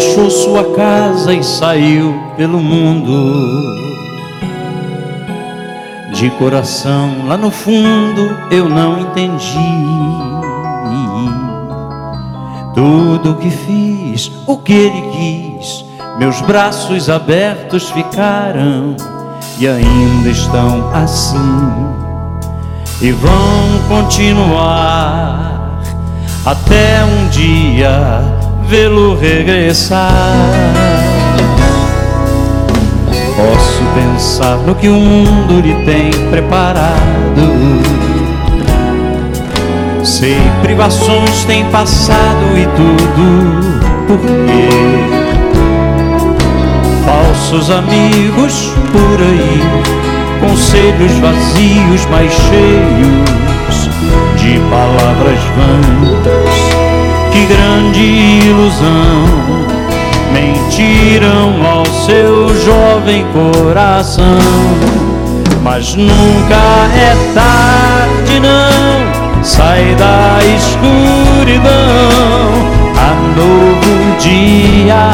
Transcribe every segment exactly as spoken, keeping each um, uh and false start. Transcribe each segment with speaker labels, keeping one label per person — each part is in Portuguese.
Speaker 1: deixou sua casa e saiu pelo mundo. De coração, lá no fundo, eu não entendi tudo o que fiz, o que ele quis. Meus braços abertos ficaram e ainda estão assim, e vão continuar até um dia vê-lo regressar. Posso pensar no que o mundo lhe tem preparado. Sei, privações tem passado e tudo por quê? Falsos amigos por aí, conselhos vazios, mas cheios de palavras vãs. Que grande ilusão mentiram ao seu jovem coração. Mas nunca é tarde, não, sai da escuridão. Há novo dia,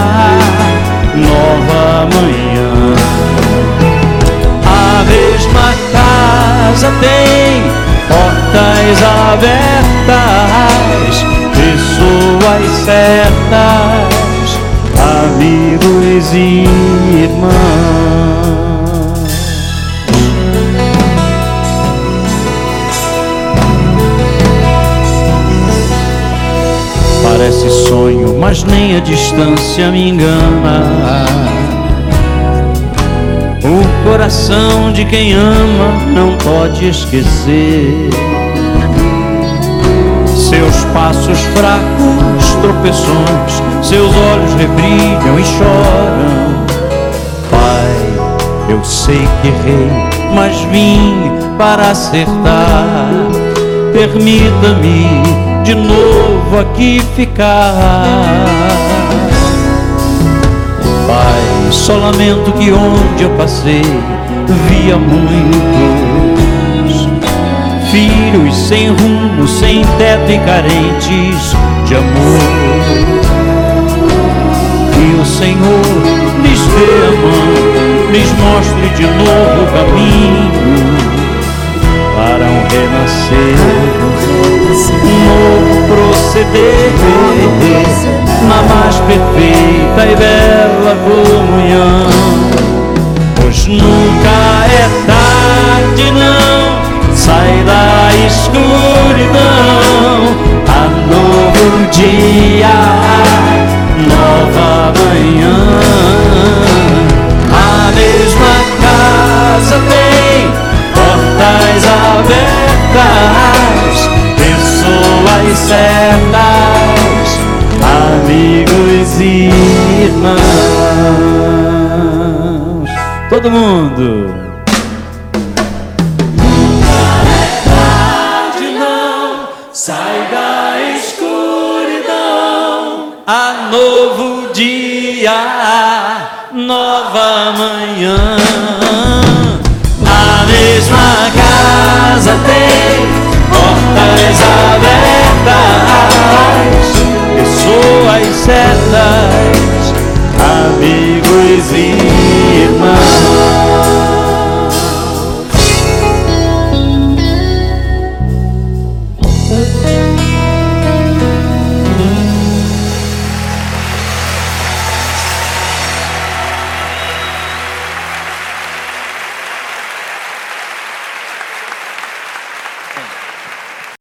Speaker 1: nova manhã. A mesma casa tem portas abertas, pessoas certas, amigos e irmãos. Parece sonho, mas nem a distância me engana. O coração de quem ama não pode esquecer seus passos fracos, tropeções, seus olhos rebrilham e choram. Pai, eu sei que errei, mas vim para acertar. Permita-me de novo aqui ficar. Pai, só lamento que onde eu passei via muitos filhos sem rumo, sem teto e carentes de amor. Que o Senhor lhes dê a mão, lhes mostre de novo o caminho para um renascer, um novo proceder na mais perfeita e bela comunhão. Pois nunca é tarde, não, sai da escuridão. Há novo dia, nova manhã. A mesma casa tem portas abertas, pessoas certas, amigos e irmãos. Todo mundo. Sai da escuridão, há novo dia, nova manhã. A mesma casa tem portas abertas, pessoas certas,